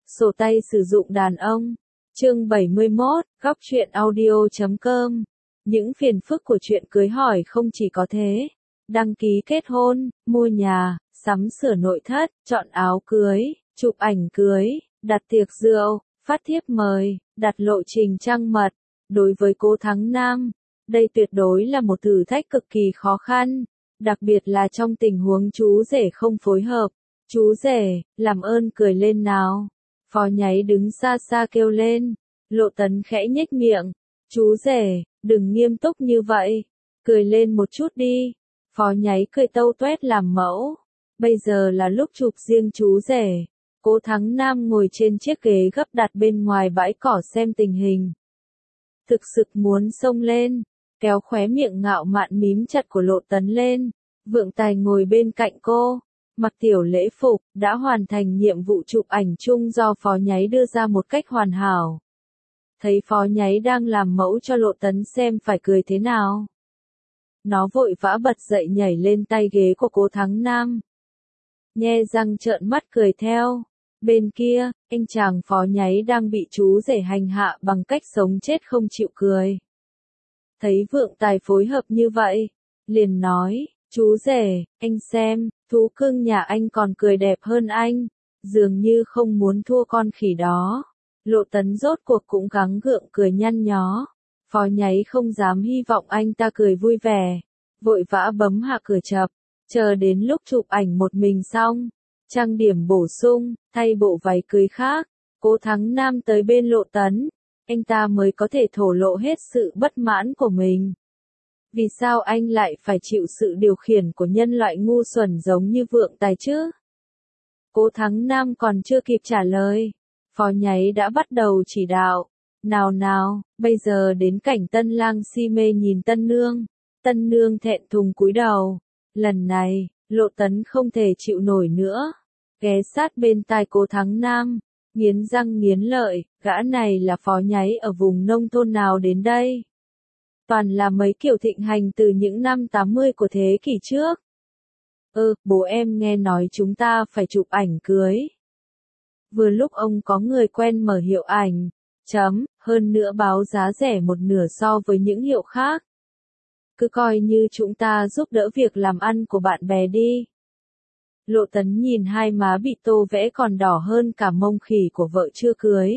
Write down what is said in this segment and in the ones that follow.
Sổ tay sử dụng đàn ông. Chương 71, góc truyện audio.com. Những phiền phức của chuyện cưới hỏi không chỉ có thế. Đăng ký kết hôn, mua nhà, sắm sửa nội thất, chọn áo cưới, chụp ảnh cưới, đặt tiệc rượu, phát thiếp mời, đặt lộ trình trăng mật. Đối với Cố Thắng Nam, đây tuyệt đối là một thử thách cực kỳ khó khăn, đặc biệt là trong tình huống chú rể không phối hợp. Chú rể, làm ơn cười lên nào. Phó Nháy đứng xa xa kêu lên. Lộ Tấn khẽ nhếch miệng. Chú rể, đừng nghiêm túc như vậy. Cười lên một chút đi. Phó Nháy cười tâu tuét làm mẫu. Bây giờ là lúc chụp riêng chú rể. Cố Thắng Nam ngồi trên chiếc ghế gấp đặt bên ngoài bãi cỏ xem tình hình. Thực sự muốn xông lên, kéo khóe miệng ngạo mạn mím chặt của Lộ Tấn lên. Vượng Tài ngồi bên cạnh cô, mặc tiểu lễ phục, đã hoàn thành nhiệm vụ chụp ảnh chung do Phó Nháy đưa ra một cách hoàn hảo. Thấy Phó Nháy đang làm mẫu cho Lộ Tấn xem phải cười thế nào. Nó vội vã bật dậy nhảy lên tay ghế của Cố Thắng Nam. Nhe răng trợn mắt cười theo. Bên kia, anh chàng Phó Nháy đang bị chú rể hành hạ bằng cách sống chết không chịu cười. Thấy Vượng Tài phối hợp như vậy, liền nói, chú rể, anh xem, thú cưng nhà anh còn cười đẹp hơn anh, dường như không muốn thua con khỉ đó. Lộ Tấn rốt cuộc cũng gắng gượng cười nhăn nhó. Phó Nháy không dám hy vọng anh ta cười vui vẻ, vội vã bấm hạ cửa chập, chờ đến lúc chụp ảnh một mình xong, trang điểm bổ sung, thay bộ váy cưới khác, Cố Thắng Nam tới bên Lộ Tấn, anh ta mới có thể thổ lộ hết sự bất mãn của mình. Vì sao anh lại phải chịu sự điều khiển của nhân loại ngu xuẩn giống như Vượng Tài chứ? Cố Thắng Nam còn chưa kịp trả lời, Phó Nháy đã bắt đầu chỉ đạo. Nào nào, bây giờ đến cảnh tân lang si mê nhìn tân nương thẹn thùng cúi đầu. Lần này, Lộ Tấn không thể chịu nổi nữa, ghé sát bên tai Cố Thắng Nam, nghiến răng nghiến lợi, gã này là Phó Nháy ở vùng nông thôn nào đến đây? Toàn là mấy kiểu thịnh hành từ những năm 80 của thế kỷ trước. Bố em nghe nói chúng ta phải chụp ảnh cưới. Vừa lúc ông có người quen mở hiệu ảnh, hơn nữa báo giá rẻ một nửa so với những hiệu khác. Cứ coi như chúng ta giúp đỡ việc làm ăn của bạn bè đi. Lộ Tấn nhìn hai má bị tô vẽ còn đỏ hơn cả mông khỉ của vợ chưa cưới.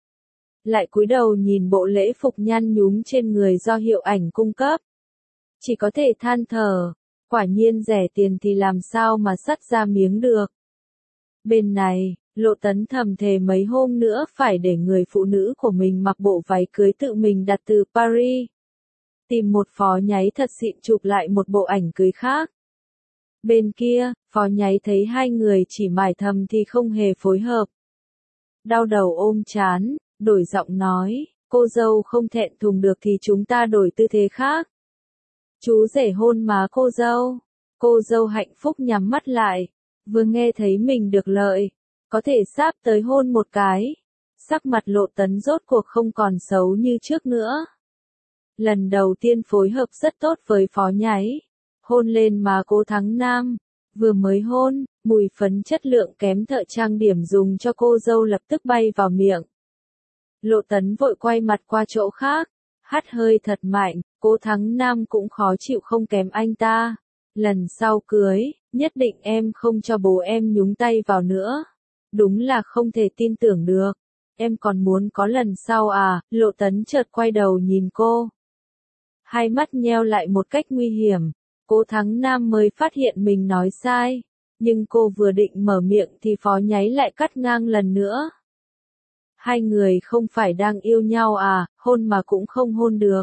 Lại cúi đầu nhìn bộ lễ phục nhăn nhúm trên người do hiệu ảnh cung cấp. Chỉ có thể than thở, quả nhiên rẻ tiền thì làm sao mà sắt ra miếng được. Bên này, Lộ Tấn thầm thề mấy hôm nữa phải để người phụ nữ của mình mặc bộ váy cưới tự mình đặt từ Paris. Tìm một Phó Nháy thật xịn chụp lại một bộ ảnh cưới khác. Bên kia, Phó Nháy thấy hai người chỉ mải thầm thì không hề phối hợp. Đau đầu ôm trán, đổi giọng nói, cô dâu không thẹn thùng được thì chúng ta đổi tư thế khác. Chú rể hôn má cô dâu hạnh phúc nhắm mắt lại, vừa nghe thấy mình được lợi, có thể sáp tới hôn một cái. Sắc mặt Lộ Tấn rốt cuộc không còn xấu như trước nữa. Lần đầu tiên phối hợp rất tốt với Phó Nháy, hôn lên má Cố Thắng Nam, vừa mới hôn, mùi phấn chất lượng kém thợ trang điểm dùng cho cô dâu lập tức bay vào miệng. Lộ Tấn vội quay mặt qua chỗ khác, hắt hơi thật mạnh, Cố Thắng Nam cũng khó chịu không kém anh ta. Lần sau cưới, nhất định em không cho bố em nhúng tay vào nữa. Đúng là không thể tin tưởng được. Em còn muốn có lần sau à? Lộ Tấn chợt quay đầu nhìn cô. Hai mắt nheo lại một cách nguy hiểm. Cố Thắng Nam mới phát hiện mình nói sai. Nhưng cô vừa định mở miệng thì Phó Nháy lại cắt ngang lần nữa. Hai người không phải đang yêu nhau à, hôn mà cũng không hôn được.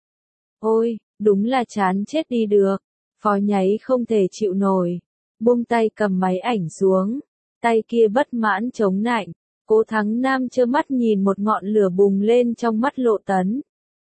Ôi, đúng là chán chết đi được. Phó Nháy không thể chịu nổi. Buông tay cầm máy ảnh xuống. Tay kia bất mãn chống nạnh. Cố Thắng Nam trơ mắt nhìn một ngọn lửa bùng lên trong mắt Lộ Tấn.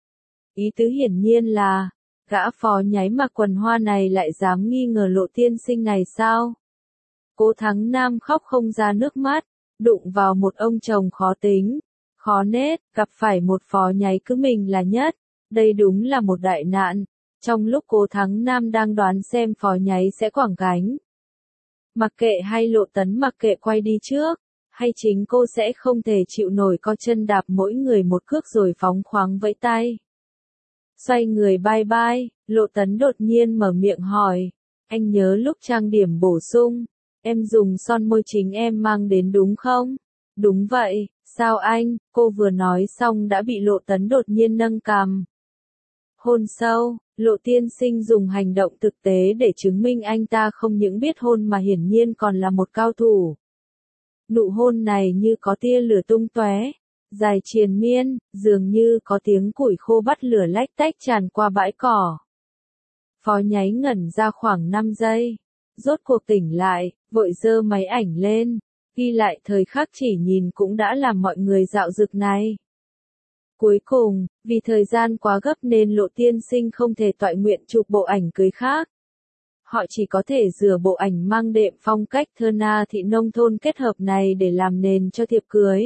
Ý tứ hiển nhiên là, gã Phó Nháy mặc quần hoa này lại dám nghi ngờ Lộ tiên sinh này sao? Cố Thắng Nam khóc không ra nước mắt, đụng vào một ông chồng khó tính, khó nết, gặp phải một Phó Nháy cứ mình là nhất. Đây đúng là một đại nạn. Trong lúc Cố Thắng Nam đang đoán xem Phó Nháy sẽ quẳng gánh. Mặc kệ hay Lộ Tấn mặc kệ quay đi trước, Hay chính cô sẽ không thể chịu nổi co chân đạp mỗi người một cước rồi phóng khoáng vẫy tay. Xoay người bye bye, Lộ Tấn đột nhiên mở miệng hỏi. Anh nhớ lúc trang điểm bổ sung, em dùng son môi chính em mang đến đúng không? Đúng vậy, sao anh? Cô vừa nói xong đã bị Lộ Tấn đột nhiên nâng cằm. Hôn sâu, Lộ tiên sinh dùng hành động thực tế để chứng minh anh ta không những biết hôn mà hiển nhiên còn là một cao thủ. Nụ hôn này như có tia lửa tung tóe, dài triền miên, dường như có tiếng củi khô bắt lửa lách tách tràn qua bãi cỏ. Phó Nháy ngẩn ra khoảng 5 giây, rốt cuộc tỉnh lại, vội giơ máy ảnh lên, ghi lại thời khắc chỉ nhìn cũng đã làm mọi người dạo dực này. Cuối cùng, vì thời gian quá gấp nên Lộ tiên sinh không thể toại nguyện chụp bộ ảnh cưới khác. Họ chỉ có thể rửa bộ ảnh mang đệm phong cách thơ na thị nông thôn kết hợp này để làm nền cho thiệp cưới.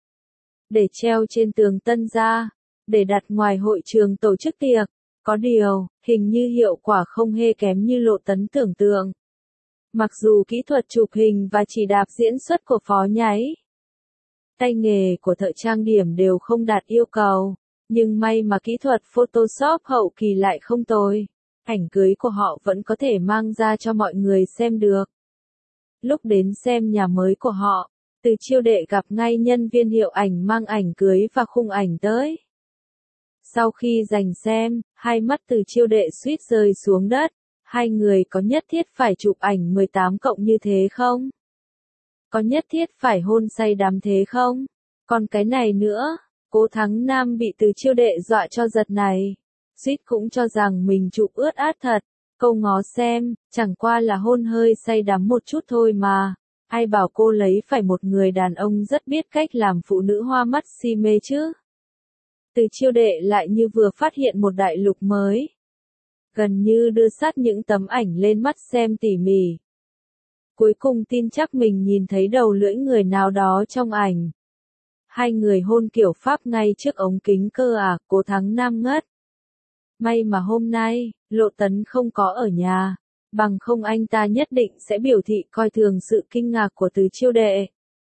Để treo trên tường tân gia, để đặt ngoài hội trường tổ chức tiệc. Có điều, hình như hiệu quả không hề kém như Lộ Tấn tưởng tượng. Mặc dù kỹ thuật chụp hình và chỉ đạp diễn xuất của Phó Nháy, tay nghề của thợ trang điểm đều không đạt yêu cầu, nhưng may mà kỹ thuật Photoshop hậu kỳ lại không tồi. Ảnh cưới của họ vẫn có thể mang ra cho mọi người xem được. Lúc đến xem nhà mới của họ, Từ Chiêu Đệ gặp ngay nhân viên hiệu ảnh mang ảnh cưới và khung ảnh tới. Sau khi giành xem, hai mắt Từ Chiêu Đệ suýt rơi xuống đất. Hai người có nhất thiết phải chụp ảnh 18 cộng như thế không? Có nhất thiết phải hôn say đắm thế không? Còn cái này nữa, Cố Thắng Nam bị Từ Chiêu Đệ dọa cho giật này. Suýt cũng cho rằng mình chụp ướt át thật. Câu ngó xem, chẳng qua là hôn hơi say đắm một chút thôi mà. Ai bảo cô lấy phải một người đàn ông rất biết cách làm phụ nữ hoa mắt si mê chứ? Từ Chiêu Đệ lại như vừa phát hiện một đại lục mới. Gần như đưa sát những tấm ảnh lên mắt xem tỉ mỉ. Cuối cùng tin chắc mình nhìn thấy đầu lưỡi người nào đó trong ảnh. Hai người hôn kiểu Pháp ngay trước ống kính cơ à, Cố Thắng Nam ngất. May mà hôm nay, Lộ Tấn không có ở nhà, bằng không anh ta nhất định sẽ biểu thị coi thường sự kinh ngạc của Từ Chiêu Đệ.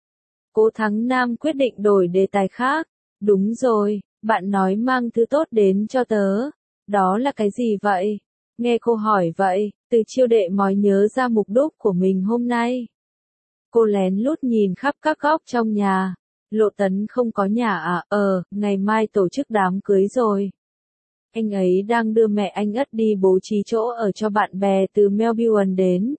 Cố Thắng Nam quyết định đổi đề tài khác. Đúng rồi, bạn nói mang thứ tốt đến cho tớ. Đó là cái gì vậy? Nghe cô hỏi vậy, Từ Chiêu Đệ mới nhớ ra mục đích của mình hôm nay. Cô lén lút nhìn khắp các góc trong nhà. Lộ Tấn không có nhà à? Ngày mai tổ chức đám cưới rồi. Anh ấy đang đưa mẹ anh Ất đi bố trí chỗ ở cho bạn bè từ Melbourne đến.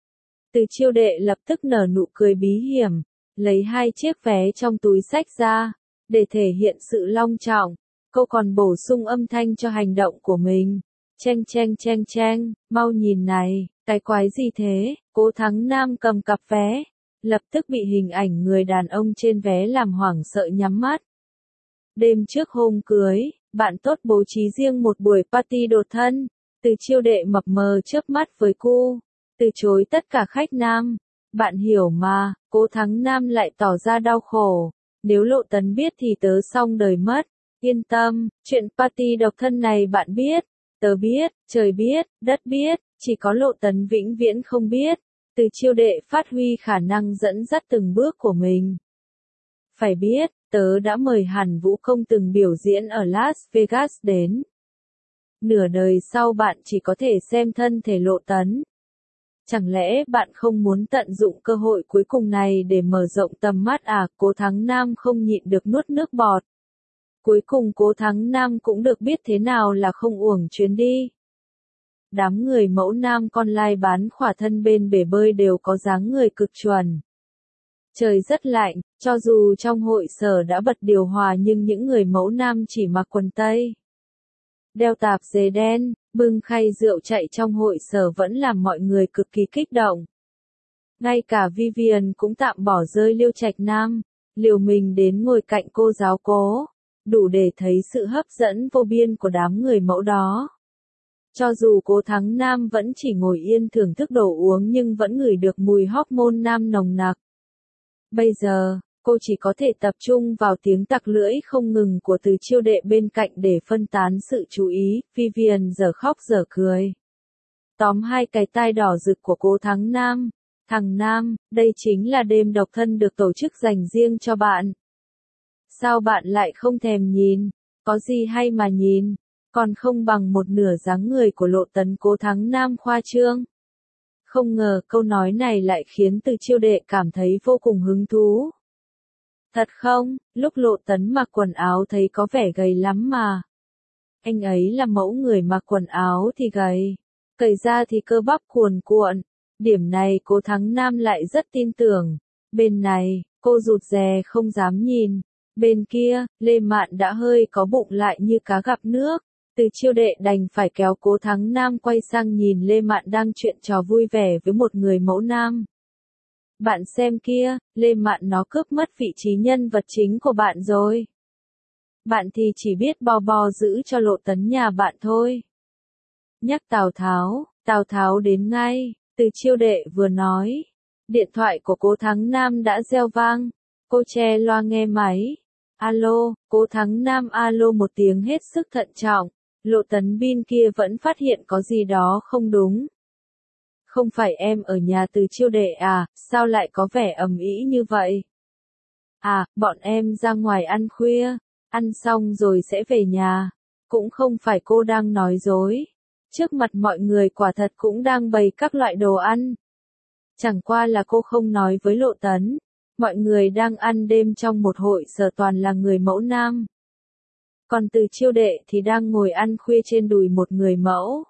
Từ Chiêu Đệ lập tức nở nụ cười bí hiểm, lấy hai chiếc vé trong túi xách ra, để thể hiện sự long trọng. Cô còn bổ sung âm thanh cho hành động của mình. Cheng cheng cheng cheng, mau nhìn này, cái quái gì thế? Cố Thắng Nam cầm cặp vé, lập tức bị hình ảnh người đàn ông trên vé làm hoảng sợ nhắm mắt. Đêm trước hôm cưới, bạn tốt bố trí riêng một buổi party đột thân. Từ Chiêu Đệ mập mờ chớp mắt với cô, từ chối tất cả khách nam. Bạn hiểu mà, Cố Thắng Nam lại tỏ ra đau khổ. Nếu Lộ Tấn biết thì tớ xong đời mất. Yên tâm, chuyện party độc thân này bạn biết, tớ biết, trời biết, đất biết, chỉ có Lộ Tấn vĩnh viễn không biết. Từ Chiêu Đệ phát huy khả năng dẫn dắt từng bước của mình. Phải biết, tớ đã mời Hàn Vũ Công từng biểu diễn ở Las Vegas đến. Nửa đời sau bạn chỉ có thể xem thân thể Lộ Tấn. Chẳng lẽ bạn không muốn tận dụng cơ hội cuối cùng này để mở rộng tầm mắt à? Cố Thắng Nam không nhịn được nuốt nước bọt. Cuối cùng Cố Thắng Nam cũng được biết thế nào là không uổng chuyến đi. Đám người mẫu nam con lai bán khỏa thân bên bể bơi đều có dáng người cực chuẩn. Trời rất lạnh, cho dù trong hội sở đã bật điều hòa nhưng những người mẫu nam chỉ mặc quần tây. Đeo tạp dề đen, bưng khay rượu chạy trong hội sở vẫn làm mọi người cực kỳ kích động. Ngay cả Vivian cũng tạm bỏ rơi Liêu Trạch Nam, liều mình đến ngồi cạnh cô giáo Cố, đủ để thấy sự hấp dẫn vô biên của đám người mẫu đó. Cho dù Cố Thắng Nam vẫn chỉ ngồi yên thưởng thức đồ uống nhưng vẫn ngửi được mùi hormone nam nồng nặc. Bây giờ, cô chỉ có thể tập trung vào tiếng tặc lưỡi không ngừng của Từ Chiêu Đệ bên cạnh để phân tán sự chú ý. Vivian giờ khóc giờ cười. Tóm hai cái tai đỏ rực của Cố Thắng Nam, Thằng Nam, đây chính là đêm độc thân được tổ chức dành riêng cho bạn. Sao bạn lại không thèm nhìn? Có gì hay mà nhìn? Còn không bằng một nửa dáng người của Lộ Tấn Cố Thắng Nam khoa trương. Không ngờ câu nói này lại khiến Từ Chiêu Đệ cảm thấy vô cùng hứng thú. Thật không, lúc Lộ Tấn mặc quần áo thấy có vẻ gầy lắm mà. Anh ấy là mẫu người mặc quần áo thì gầy, cởi ra thì cơ bắp cuồn cuộn. Điểm này Cố Thắng Nam lại rất tin tưởng. Bên này, cô rụt rè không dám nhìn. Bên kia, Lê Mạn đã hơi có bụng lại như cá gặp nước. Từ Chiêu Đệ đành phải kéo Cố Thắng Nam quay sang nhìn Lê Mạn đang chuyện trò vui vẻ với một người mẫu nam. Bạn xem kia, Lê Mạn nó cướp mất vị trí nhân vật chính của bạn rồi. Bạn thì chỉ biết bo bo giữ cho Lộ Tấn nhà bạn thôi. Nhắc Tào Tháo đến ngay. Từ Chiêu Đệ vừa nói. Điện thoại của Cố Thắng Nam đã reo vang. Cô che loa nghe máy. Alo, Cố Thắng Nam alo một tiếng hết sức thận trọng. Lộ Tấn bên kia vẫn phát hiện có gì đó không đúng. Không phải em ở nhà Từ Chiêu Đệ à, sao lại có vẻ ầm ĩ như vậy? À, bọn em ra ngoài ăn khuya, ăn xong rồi sẽ về nhà. Cũng không phải cô đang nói dối. Trước mặt mọi người quả thật cũng đang bày các loại đồ ăn. Chẳng qua là cô không nói với Lộ Tấn. Mọi người đang ăn đêm trong một hội sở toàn là người mẫu nam. Còn Từ Chiêu Đệ thì đang ngồi ăn khuya trên đùi một người mẫu.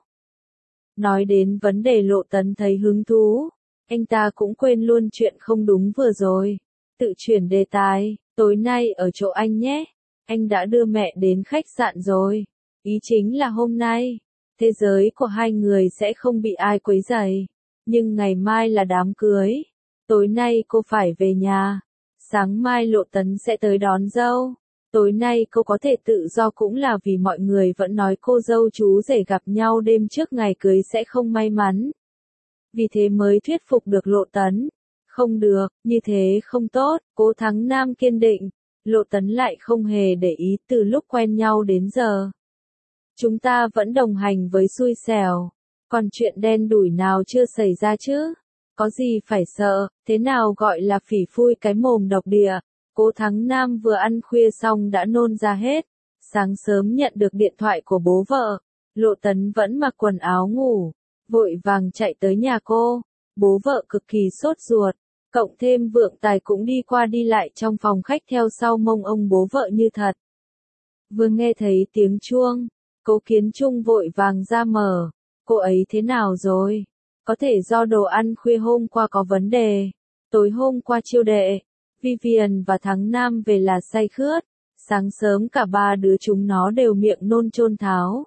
Nói đến vấn đề Lộ Tấn thấy hứng thú. Anh ta cũng quên luôn chuyện không đúng vừa rồi. Tự chuyển đề tài, tối nay ở chỗ anh nhé. Anh đã đưa mẹ đến khách sạn rồi. Ý chính là hôm nay, thế giới của hai người sẽ không bị ai quấy rầy. Nhưng ngày mai là đám cưới. Tối nay cô phải về nhà. Sáng mai Lộ Tấn sẽ tới đón dâu. Tối nay cô có thể tự do cũng là vì mọi người vẫn nói cô dâu chú rể gặp nhau đêm trước ngày cưới sẽ không may mắn. Vì thế mới thuyết phục được Lộ Tấn. Không được, như thế không tốt, Cố Thắng Nam kiên định. Lộ Tấn lại không hề để ý từ lúc quen nhau đến giờ. Chúng ta vẫn đồng hành với xui xẻo. Còn chuyện đen đủi nào chưa xảy ra chứ? Có gì phải sợ, thế nào gọi là phỉ phui cái mồm độc địa. Cố Thắng Nam vừa ăn khuya xong đã nôn ra hết. Sáng sớm nhận được điện thoại của bố vợ. Lộ Tấn vẫn mặc quần áo ngủ. Vội vàng chạy tới nhà cô. Bố vợ cực kỳ sốt ruột. Cộng thêm Vượng Tài cũng đi qua đi lại trong phòng khách theo sau mông ông bố vợ như thật. Vừa nghe thấy tiếng chuông, Cố Kiến Trung vội vàng ra mở. Cô ấy thế nào rồi? Có thể do đồ ăn khuya hôm qua có vấn đề. Tối hôm qua Chiêu Đệ, Vivian và Thắng Nam về là say khướt. Sáng sớm cả ba đứa chúng nó đều miệng nôn chôn tháo.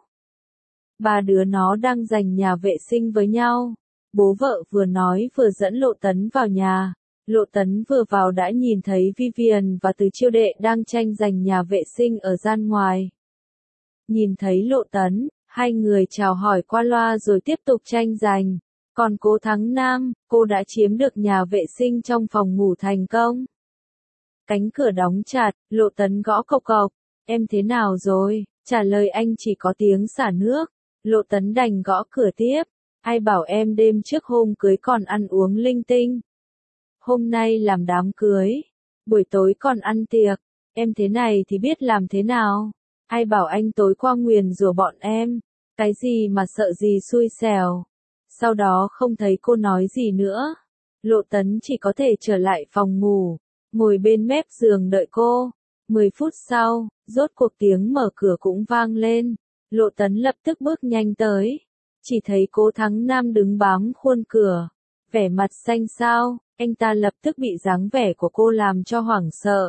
Ba đứa nó đang giành nhà vệ sinh với nhau. Bố vợ vừa nói vừa dẫn Lộ Tấn vào nhà. Lộ Tấn vừa vào đã nhìn thấy Vivian và Từ Chiêu Đệ đang tranh giành nhà vệ sinh ở gian ngoài. Nhìn thấy Lộ Tấn, hai người chào hỏi qua loa rồi tiếp tục tranh giành. Còn Cố Thắng Nam, cô đã chiếm được nhà vệ sinh trong phòng ngủ thành công. Cánh cửa đóng chặt, Lộ Tấn gõ cộc cộc. Em thế nào rồi? Trả lời anh chỉ có tiếng xả nước. Lộ Tấn đành gõ cửa tiếp. Ai bảo em đêm trước hôm cưới còn ăn uống linh tinh. Hôm nay làm đám cưới. Buổi tối còn ăn tiệc. Em thế này thì biết làm thế nào? Ai bảo anh tối qua nguyền rủa bọn em? Cái gì mà sợ gì xui xẻo? Sau đó không thấy cô nói gì nữa. Lộ Tấn chỉ có thể trở lại phòng ngủ. Ngồi bên mép giường đợi cô. 10 phút sau, rốt cuộc tiếng mở cửa cũng vang lên. Lộ Tấn lập tức bước nhanh tới. Chỉ thấy Cố Thắng Nam đứng bám khuôn cửa. Vẻ mặt xanh xao, anh ta lập tức bị dáng vẻ của cô làm cho hoảng sợ.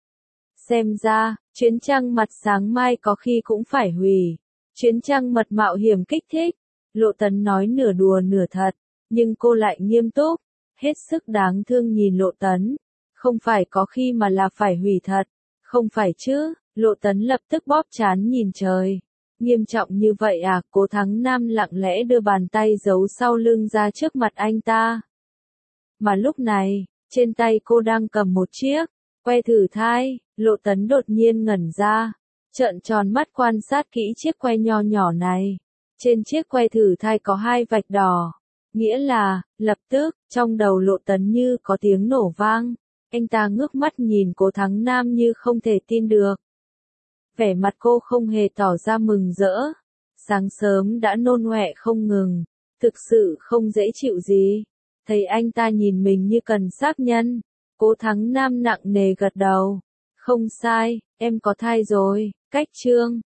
Xem ra, chuyến trăng mặt sáng mai có khi cũng phải hủy. Chuyến trăng mật mạo hiểm kích thích. Lộ Tấn nói nửa đùa nửa thật, nhưng cô lại nghiêm túc. Hết sức đáng thương nhìn Lộ Tấn. Không phải có khi mà là phải hủy thật. Không phải chứ, Lộ Tấn lập tức bóp trán nhìn trời. Nghiêm trọng như vậy à? Cố Thắng Nam lặng lẽ đưa bàn tay giấu sau lưng ra trước mặt anh ta. Mà lúc này, trên tay cô đang cầm một chiếc que thử thai. Lộ Tấn đột nhiên ngẩn ra, trợn tròn mắt quan sát kỹ chiếc que nho nhỏ này. Trên chiếc que thử thai có hai vạch đỏ. Nghĩa là, lập tức, trong đầu Lộ Tấn Như có tiếng nổ vang. Anh ta ngước mắt nhìn Cố Thắng Nam như không thể tin được. Vẻ mặt cô không hề tỏ ra mừng rỡ. Sáng sớm đã nôn ọe không ngừng. Thực sự không dễ chịu gì. Thấy anh ta nhìn mình như cần xác nhân. Cố Thắng Nam nặng nề gật đầu. Không sai, em có thai rồi, cách chương.